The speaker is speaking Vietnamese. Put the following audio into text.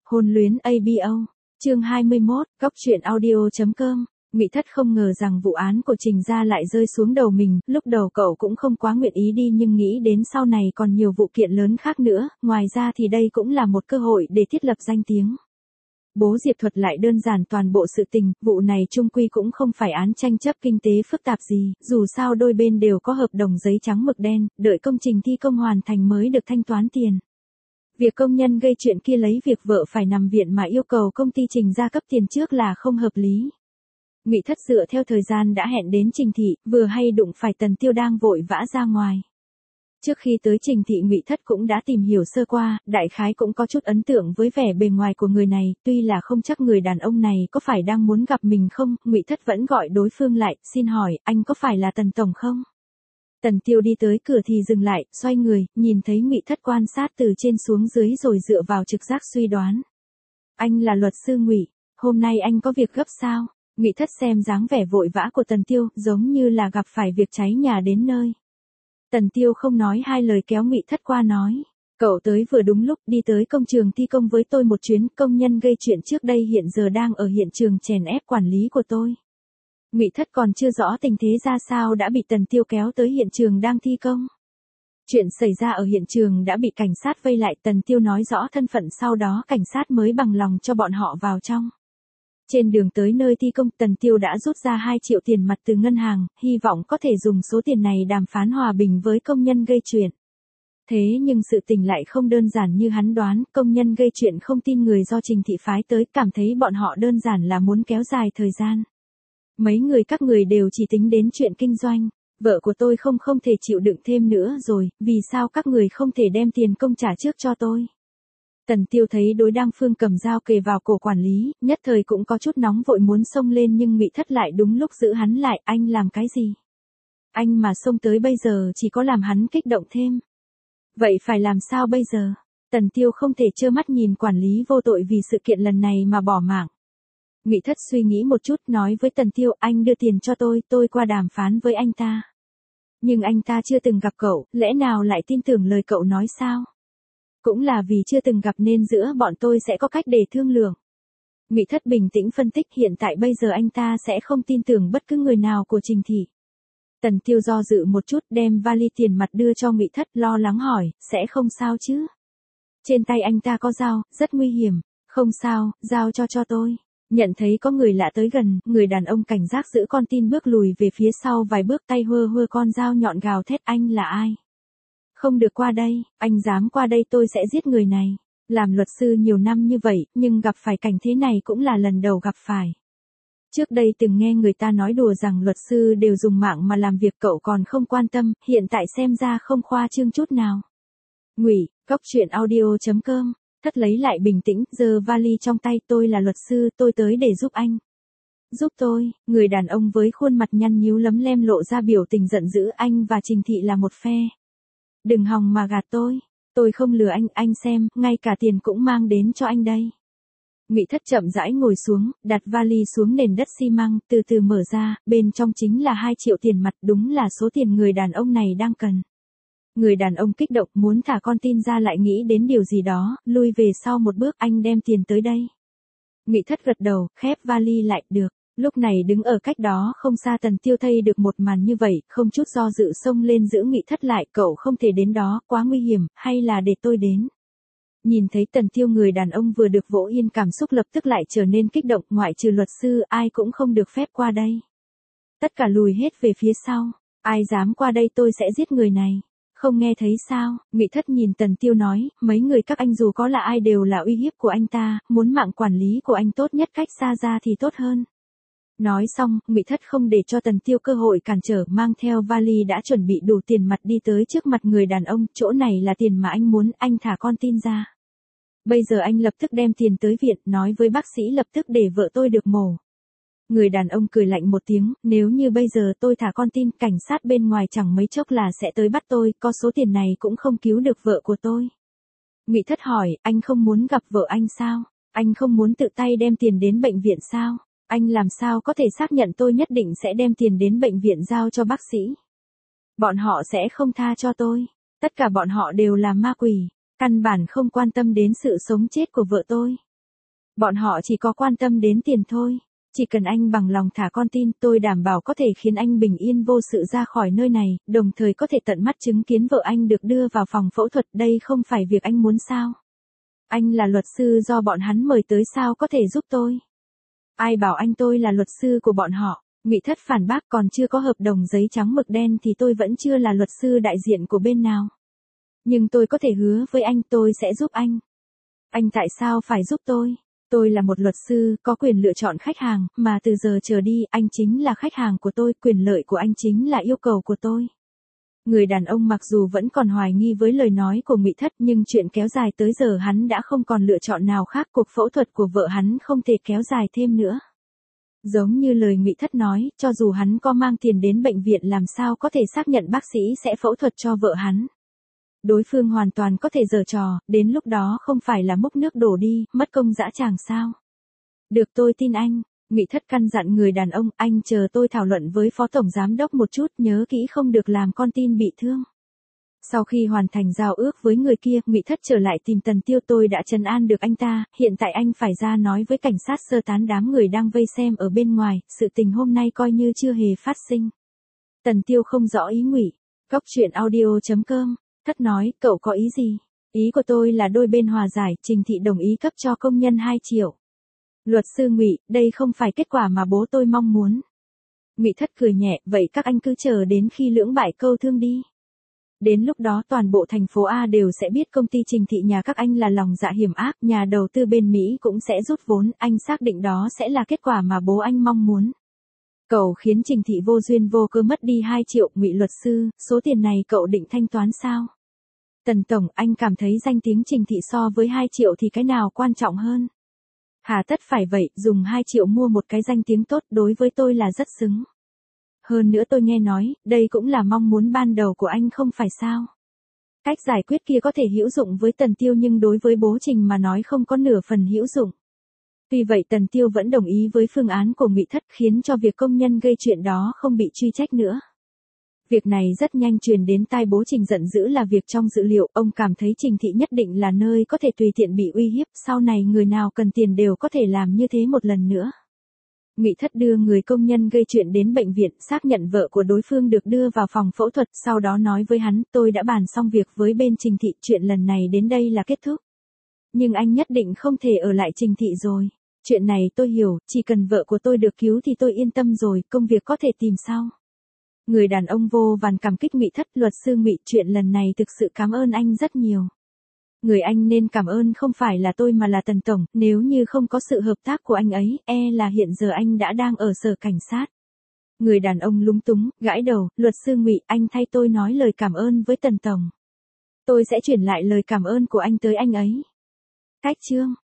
Hôn luyến ABO. Chương 21, góc truyện audio.com. Ngụy Thất không ngờ rằng vụ án của Trình gia lại rơi xuống đầu mình, lúc đầu cậu cũng không quá nguyện ý đi nhưng nghĩ đến sau này còn nhiều vụ kiện lớn khác nữa, ngoài ra thì đây cũng là một cơ hội để thiết lập danh tiếng. Bố Diệp thuật lại đơn giản toàn bộ sự tình, vụ này chung quy cũng không phải án tranh chấp kinh tế phức tạp gì, dù sao đôi bên đều có hợp đồng giấy trắng mực đen, đợi công trình thi công hoàn thành mới được thanh toán tiền. Việc công nhân gây chuyện kia lấy việc vợ phải nằm viện mà yêu cầu công ty Trình gia cấp tiền trước là không hợp lý. Ngụy Thất dựa theo thời gian đã hẹn đến Trình thị, vừa hay đụng phải Tần Tiêu đang vội vã ra ngoài. Trước khi tới Trình thị Ngụy Thất cũng đã tìm hiểu sơ qua, đại khái cũng có chút ấn tượng với vẻ bề ngoài của người này, tuy là không chắc người đàn ông này có phải đang muốn gặp mình không, Ngụy Thất vẫn gọi đối phương lại, xin hỏi, anh có phải là Tần Tổng không? Tần Tiêu đi tới cửa thì dừng lại, xoay người, nhìn thấy Ngụy Thất quan sát từ trên xuống dưới rồi dựa vào trực giác suy đoán. Anh là luật sư Ngụy, hôm nay anh có việc gấp sao? Ngụy Thất xem dáng vẻ vội vã của Tần Tiêu, giống như là gặp phải việc cháy nhà đến nơi. Tần Tiêu không nói hai lời kéo Ngụy Thất qua nói. Cậu tới vừa đúng lúc, đi tới công trường thi công với tôi một chuyến, công nhân gây chuyện trước đây hiện giờ đang ở hiện trường chèn ép quản lý của tôi. Ngụy Thất còn chưa rõ tình thế ra sao đã bị Tần Tiêu kéo tới hiện trường đang thi công. Chuyện xảy ra ở hiện trường đã bị cảnh sát vây lại, Tần Tiêu nói rõ thân phận sau đó cảnh sát mới bằng lòng cho bọn họ vào trong. Trên đường tới nơi thi công, Tần Tiêu đã rút ra 2 triệu tiền mặt từ ngân hàng, hy vọng có thể dùng số tiền này đàm phán hòa bình với công nhân gây chuyện. Thế nhưng sự tình lại không đơn giản như hắn đoán, công nhân gây chuyện không tin người do Trình thị phái tới, cảm thấy bọn họ đơn giản là muốn kéo dài thời gian. Mấy người các người đều chỉ tính đến chuyện kinh doanh, vợ của tôi không thể chịu đựng thêm nữa rồi, vì sao các người không thể đem tiền công trả trước cho tôi? Tần Tiêu thấy đối đang phương cầm dao kề vào cổ quản lý, nhất thời cũng có chút nóng vội muốn xông lên nhưng Ngụy Thất lại đúng lúc giữ hắn lại, anh làm cái gì? Anh mà xông tới bây giờ chỉ có làm hắn kích động thêm. Vậy phải làm sao bây giờ? Tần Tiêu không thể trơ mắt nhìn quản lý vô tội vì sự kiện lần này mà bỏ mạng. Ngụy Thất suy nghĩ một chút nói với Tần Tiêu, anh đưa tiền cho tôi qua đàm phán với anh ta. Nhưng anh ta chưa từng gặp cậu, lẽ nào lại tin tưởng lời cậu nói sao? Cũng là vì chưa từng gặp nên giữa bọn tôi sẽ có cách để thương lượng. Ngụy Thất bình tĩnh phân tích, hiện tại bây giờ anh ta sẽ không tin tưởng bất cứ người nào của Trình thị. Tần Tiêu do dự một chút đem vali tiền mặt đưa cho Ngụy Thất, lo lắng hỏi, sẽ không sao chứ? Trên tay anh ta có dao, rất nguy hiểm. Không sao, giao cho tôi. Nhận thấy có người lạ tới gần, người đàn ông cảnh giác giữ con tin bước lùi về phía sau vài bước, tay hơ con dao nhọn gào thét, anh là ai? Không được qua đây, anh dám qua đây tôi sẽ giết người này. Làm luật sư nhiều năm như vậy, nhưng gặp phải cảnh thế này cũng là lần đầu gặp phải. Trước đây từng nghe người ta nói đùa rằng luật sư đều dùng mạng mà làm việc, cậu còn không quan tâm, hiện tại xem ra không khoa trương chút nào. Ngụy, góc truyện audio.com. Thất lấy lại bình tĩnh, giơ vali trong tay, tôi là luật sư, tôi tới để giúp anh. Giúp tôi, người đàn ông với khuôn mặt nhăn nhíu lấm lem lộ ra biểu tình giận dữ, anh và Trình thị là một phe. Đừng hòng mà gạt tôi không lừa anh xem, ngay cả tiền cũng mang đến cho anh đây. Ngụy Thất chậm rãi ngồi xuống, đặt vali xuống nền đất xi măng, từ từ mở ra, bên trong chính là 2 triệu tiền mặt, đúng là số tiền người đàn ông này đang cần. Người đàn ông kích động muốn thả con tin ra lại nghĩ đến điều gì đó, lui về sau một bước, anh đem tiền tới đây. Ngụy Thất gật đầu, khép vali lại, được. Lúc này đứng ở cách đó không xa Tần Tiêu thấy được một màn như vậy, không chút do dự xông lên giữ Ngụy Thất lại, cậu không thể đến đó, quá nguy hiểm, hay là để tôi đến. Nhìn thấy Tần Tiêu, người đàn ông vừa được vỗ yên cảm xúc lập tức lại trở nên kích động, ngoại trừ luật sư, ai cũng không được phép qua đây. Tất cả lùi hết về phía sau, ai dám qua đây tôi sẽ giết người này. Không nghe thấy sao? Ngụy Thất nhìn Tần Tiêu nói, mấy người các anh dù có là ai đều là uy hiếp của anh ta, muốn mạng quản lý của anh tốt nhất cách xa ra thì tốt hơn. Nói xong, Ngụy Thất không để cho Tần Tiêu cơ hội cản trở, mang theo vali đã chuẩn bị đủ tiền mặt đi tới trước mặt người đàn ông, chỗ này là tiền mà anh muốn, anh thả con tin ra. Bây giờ anh lập tức đem tiền tới viện, nói với bác sĩ lập tức để vợ tôi được mổ. Người đàn ông cười lạnh một tiếng, nếu như bây giờ tôi thả con tin, cảnh sát bên ngoài chẳng mấy chốc là sẽ tới bắt tôi, có số tiền này cũng không cứu được vợ của tôi. Ngụy Thất hỏi, anh không muốn gặp vợ anh sao? Anh không muốn tự tay đem tiền đến bệnh viện sao? Anh làm sao có thể xác nhận tôi nhất định sẽ đem tiền đến bệnh viện giao cho bác sĩ? Bọn họ sẽ không tha cho tôi. Tất cả bọn họ đều là ma quỷ, căn bản không quan tâm đến sự sống chết của vợ tôi. Bọn họ chỉ có quan tâm đến tiền thôi. Chỉ cần anh bằng lòng thả con tin, tôi đảm bảo có thể khiến anh bình yên vô sự ra khỏi nơi này, đồng thời có thể tận mắt chứng kiến vợ anh được đưa vào phòng phẫu thuật, đây không phải việc anh muốn sao? Anh là luật sư do bọn hắn mời tới, sao có thể giúp tôi? Ai bảo anh tôi là luật sư của bọn họ? Ngụy Thất phản bác, còn chưa có hợp đồng giấy trắng mực đen thì tôi vẫn chưa là luật sư đại diện của bên nào. Nhưng tôi có thể hứa với anh tôi sẽ giúp anh. Anh tại sao phải giúp tôi? Tôi là một luật sư, có quyền lựa chọn khách hàng, mà từ giờ trở đi, anh chính là khách hàng của tôi, quyền lợi của anh chính là yêu cầu của tôi. Người đàn ông mặc dù vẫn còn hoài nghi với lời nói của Ngụy Thất, nhưng chuyện kéo dài tới giờ hắn đã không còn lựa chọn nào khác, cuộc phẫu thuật của vợ hắn không thể kéo dài thêm nữa. Giống như lời Ngụy Thất nói, cho dù hắn có mang tiền đến bệnh viện làm sao có thể xác nhận bác sĩ sẽ phẫu thuật cho vợ hắn. Đối phương hoàn toàn có thể giở trò, đến lúc đó không phải là múc nước đổ đi, mất công dã tràng sao. Được, tôi tin anh. Ngụy Thất căn dặn người đàn ông, anh chờ tôi thảo luận với phó tổng giám đốc một chút, nhớ kỹ không được làm con tin bị thương. Sau khi hoàn thành giao ước với người kia, Ngụy Thất trở lại tìm Tần Tiêu, tôi đã trấn an được anh ta, hiện tại anh phải ra nói với cảnh sát sơ tán đám người đang vây xem ở bên ngoài, sự tình hôm nay coi như chưa hề phát sinh. Tần Tiêu không rõ ý Ngụy. Góc truyện audio.com. Thất nói, cậu có ý gì? Ý của tôi là đôi bên hòa giải, Trình Thị đồng ý cấp cho công nhân 2 triệu. Luật sư Ngụy, đây không phải kết quả mà bố tôi mong muốn. Ngụy Thất cười nhẹ, vậy các anh cứ chờ đến khi lưỡng bại câu thương đi. Đến lúc đó toàn bộ thành phố A đều sẽ biết công ty Trình Thị nhà các anh là lòng dạ hiểm ác, nhà đầu tư bên Mỹ cũng sẽ rút vốn, anh xác định đó sẽ là kết quả mà bố anh mong muốn. Cậu khiến Trình Thị vô duyên vô cớ mất đi 2 triệu, Ngụy luật sư, số tiền này cậu định thanh toán sao? Tần Tổng, anh cảm thấy danh tiếng Trình Thị so với 2 triệu thì cái nào quan trọng hơn? Hà tất phải vậy, dùng 2 triệu mua một cái danh tiếng tốt đối với tôi là rất xứng. Hơn nữa tôi nghe nói, đây cũng là mong muốn ban đầu của anh không phải sao? Cách giải quyết kia có thể hữu dụng với Tần Tiêu nhưng đối với bố Trình mà nói không có nửa phần hữu dụng. Tuy vậy Tần Tiêu vẫn đồng ý với phương án của Ngụy Thất, khiến cho việc công nhân gây chuyện đó không bị truy trách nữa. Việc này rất nhanh truyền đến tai bố Trình, giận dữ là việc trong dữ liệu, ông cảm thấy Trình Thị nhất định là nơi có thể tùy tiện bị uy hiếp, sau này người nào cần tiền đều có thể làm như thế một lần nữa. Ngụy Thất đưa người công nhân gây chuyện đến bệnh viện, xác nhận vợ của đối phương được đưa vào phòng phẫu thuật, sau đó nói với hắn, tôi đã bàn xong việc với bên Trình Thị, chuyện lần này đến đây là kết thúc. Nhưng anh nhất định không thể ở lại Trình Thị rồi. Chuyện này tôi hiểu, chỉ cần vợ của tôi được cứu thì tôi yên tâm rồi, công việc có thể tìm sau. Người đàn ông vô vàn cảm kích Ngụy Thất, luật sư Ngụy, chuyện lần này thực sự cảm ơn anh rất nhiều. Người anh nên cảm ơn không phải là tôi mà là Tần Tổng, nếu như không có sự hợp tác của anh ấy, là hiện giờ anh đã đang ở sở cảnh sát. Người đàn ông lúng túng, gãi đầu, luật sư Ngụy, anh thay tôi nói lời cảm ơn với Tần Tổng. Tôi sẽ chuyển lại lời cảm ơn của anh tới anh ấy. Cách chương.